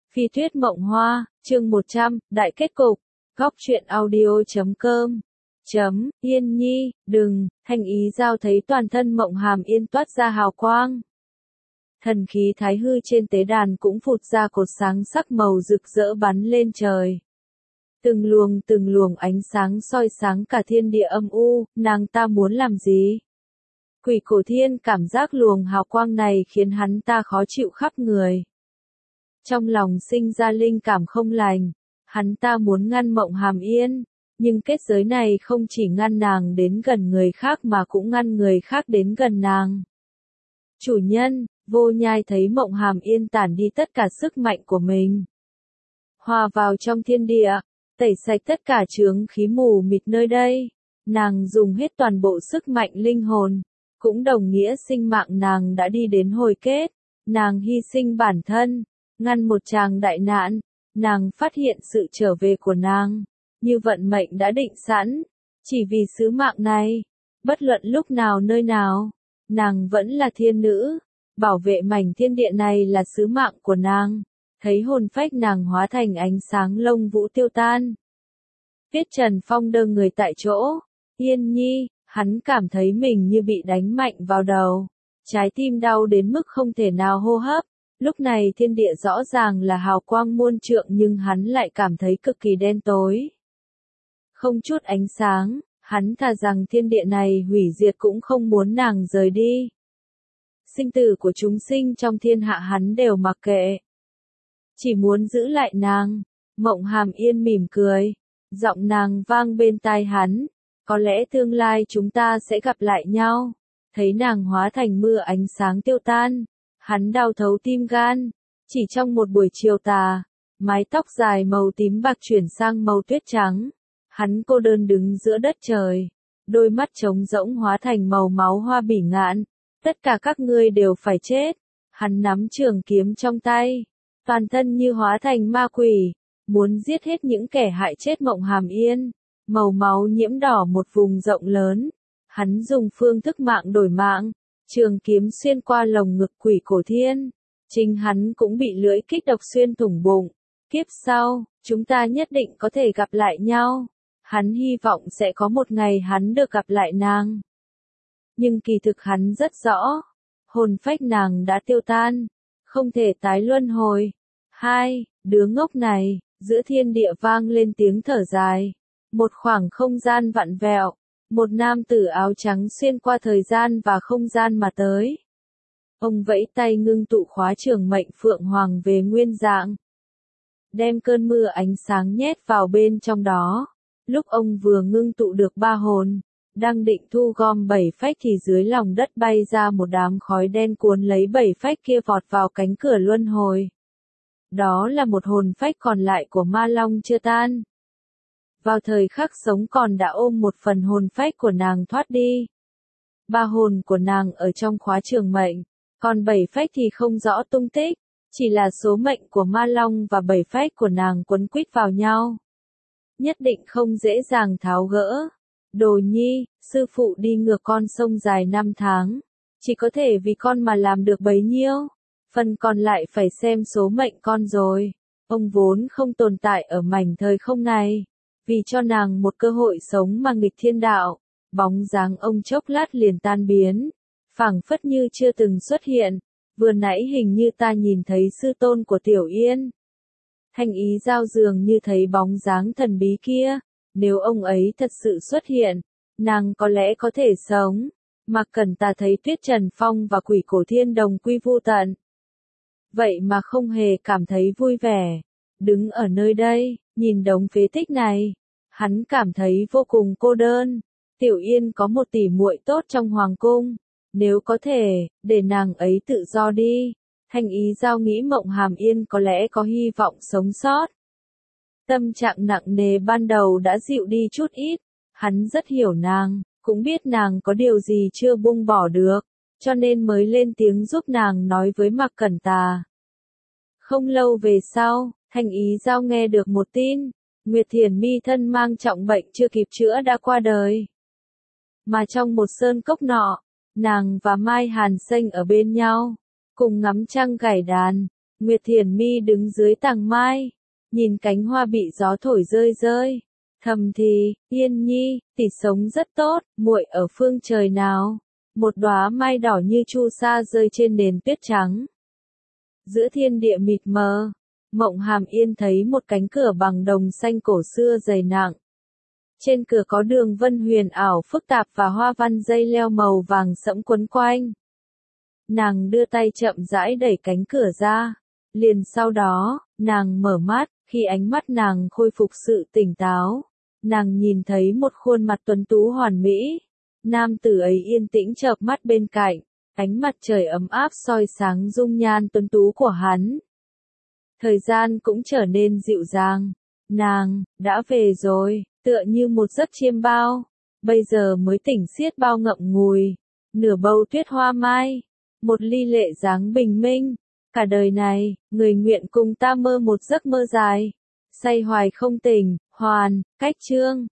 Phi Tuyết Mộng Hoa, chương 100, Đại kết cục. Góc truyện audio.com. Yên nhi, đừng, Thanh Ý Giao thấy toàn thân Mộng Hàm Yên toát ra hào quang. Thần khí thái hư trên tế đàn cũng phụt ra cột sáng sắc màu rực rỡ bắn lên trời. Từng luồng ánh sáng soi sáng cả thiên địa âm u, nàng ta muốn làm gì? Quỷ Cổ Thiên cảm giác luồng hào quang này khiến hắn ta khó chịu khắp người. Trong lòng sinh ra linh cảm không lành, hắn ta muốn ngăn Mộng Hàm Yên, nhưng kết giới này không chỉ ngăn nàng đến gần người khác mà cũng ngăn người khác đến gần nàng. Chủ nhân, Vô Nhai thấy Mộng Hàm Yên tản đi tất cả sức mạnh của mình, hòa vào trong thiên địa, tẩy sạch tất cả chướng khí mù mịt nơi đây. Nàng dùng hết toàn bộ sức mạnh linh hồn, cũng đồng nghĩa sinh mạng nàng đã đi đến hồi kết. Nàng hy sinh bản thân, ngăn một tràng đại nạn. Nàng phát hiện sự trở về của nàng, như vận mệnh đã định sẵn. Chỉ vì sứ mạng này, bất luận lúc nào nơi nào, nàng vẫn là thiên nữ. Bảo vệ mảnh thiên địa này là sứ mạng của nàng. Thấy hồn phách nàng hóa thành ánh sáng lông vũ tiêu tan, Tiết Trần Phong đơ người tại chỗ. Yên nhi, hắn cảm thấy mình như bị đánh mạnh vào đầu. Trái tim đau đến mức không thể nào hô hấp. Lúc này thiên địa rõ ràng là hào quang muôn trượng nhưng hắn lại cảm thấy cực kỳ đen tối. Không chút ánh sáng, hắn thà rằng thiên địa này hủy diệt cũng không muốn nàng rời đi. Sinh tử của chúng sinh trong thiên hạ hắn đều mặc kệ. Chỉ muốn giữ lại nàng. Mộng Hàm Yên mỉm cười. Giọng nàng vang bên tai hắn. Có lẽ tương lai chúng ta sẽ gặp lại nhau. Thấy nàng hóa thành mưa ánh sáng tiêu tan. Hắn đau thấu tim gan. Chỉ trong một buổi chiều tà, mái tóc dài màu tím bạc chuyển sang màu tuyết trắng. Hắn cô đơn đứng giữa đất trời. Đôi mắt trống rỗng hóa thành màu máu hoa bỉ ngạn. Tất cả các ngươi đều phải chết. Hắn nắm trường kiếm trong tay. Toàn thân như hóa thành ma quỷ. Muốn giết hết những kẻ hại chết Mộng Hàm Yên. Màu máu nhiễm đỏ một vùng rộng lớn. Hắn dùng phương thức mạng đổi mạng. Trường kiếm xuyên qua lồng ngực Quỷ Cổ Thiên. Chính hắn cũng bị lưỡi kích độc xuyên thủng bụng. Kiếp sau, chúng ta nhất định có thể gặp lại nhau. Hắn hy vọng sẽ có một ngày hắn được gặp lại nàng. Nhưng kỳ thực hắn rất rõ. Hồn phách nàng đã tiêu tan. Không thể tái luân hồi. Đứa ngốc này, giữa thiên địa vang lên tiếng thở dài. Một khoảng không gian vặn vẹo. Một nam tử áo trắng xuyên qua thời gian và không gian mà tới. Ông vẫy tay ngưng tụ khóa trường mệnh Phượng Hoàng về nguyên dạng. Đem cơn mưa ánh sáng nhét vào bên trong đó. Lúc ông vừa ngưng tụ được 3 hồn, đang định thu gom 7 phách thì dưới lòng đất bay ra một đám khói đen cuốn lấy 7 phách kia vọt vào cánh cửa luân hồi. Đó là một hồn phách còn lại của Ma Long chưa tan. Vào thời khắc sống còn đã ôm một phần hồn phách của nàng thoát đi. 3 hồn của nàng ở trong khóa trường mệnh, còn 7 phách thì không rõ tung tích, chỉ là số mệnh của Ma Long và 7 phách của nàng quấn quýt vào nhau. Nhất định không dễ dàng tháo gỡ. Đồ nhi, sư phụ đi ngược con sông dài 5 tháng, chỉ có thể vì con mà làm được bấy nhiêu, phần còn lại phải xem số mệnh con rồi. Ông vốn không tồn tại ở mảnh thời không này. Vì cho nàng một cơ hội sống mà nghịch thiên đạo, bóng dáng ông chốc lát liền tan biến, phảng phất như chưa từng xuất hiện. Vừa nãy hình như ta nhìn thấy sư tôn của Tiểu Yên. Thanh Ý Giao dường như thấy bóng dáng thần bí kia. Nếu ông ấy thật sự xuất hiện, nàng có lẽ có thể sống. Mặc Cẩn ta thấy Tuyết Trần Phong và Quỷ Cổ Thiên đồng quy vô tận. Vậy mà không hề cảm thấy vui vẻ. Đứng ở nơi đây, nhìn đống phế tích này, hắn cảm thấy vô cùng cô đơn. Tiểu Yên có một tỷ muội tốt trong hoàng cung. Nếu có thể, để nàng ấy tự do đi. Thanh Ý Giao nghĩ Mộng Hàm Yên có lẽ có hy vọng sống sót. Tâm trạng nặng nề ban đầu đã dịu đi chút ít. Hắn rất hiểu nàng, cũng biết nàng có điều gì chưa buông bỏ được, cho nên mới lên tiếng giúp nàng nói với Mạc Cẩn Tà. Không lâu về sau, Thanh Ý Giao nghe được một tin. Nguyệt Thiền Mi thân mang trọng bệnh chưa kịp chữa đã qua đời. Mà trong một sơn cốc nọ, nàng và Mai Hàn Sinh ở bên nhau, cùng ngắm trăng gảy đàn. Nguyệt Thiền Mi đứng dưới tàng mai, nhìn cánh hoa bị gió thổi rơi rơi, thầm thì, Yên Nhi, tỷ sống rất tốt, muội ở phương trời nào? Một đóa mai đỏ như chu sa rơi trên nền tuyết trắng. Giữa thiên địa mịt mờ, Mộng Hàm Yên thấy một cánh cửa bằng đồng xanh cổ xưa dày nặng. Trên cửa có đường vân huyền ảo phức tạp và hoa văn dây leo màu vàng sẫm quấn quanh. Nàng đưa tay chậm rãi đẩy cánh cửa ra. Liền sau đó, nàng mở mắt, khi ánh mắt nàng khôi phục sự tỉnh táo. Nàng nhìn thấy một khuôn mặt tuấn tú hoàn mỹ. Nam tử ấy yên tĩnh chợp mắt bên cạnh, ánh mặt trời ấm áp soi sáng dung nhan tuấn tú của hắn. Thời gian cũng trở nên dịu dàng. Nàng, đã về rồi, tựa như một giấc chiêm bao. Bây giờ mới tỉnh xiết bao ngậm ngùi. Nửa bầu tuyết hoa mai. Một ly lệ dáng bình minh. Cả đời này, người nguyện cùng ta mơ một giấc mơ dài. Say hoài không tỉnh, hoàn, cách chương.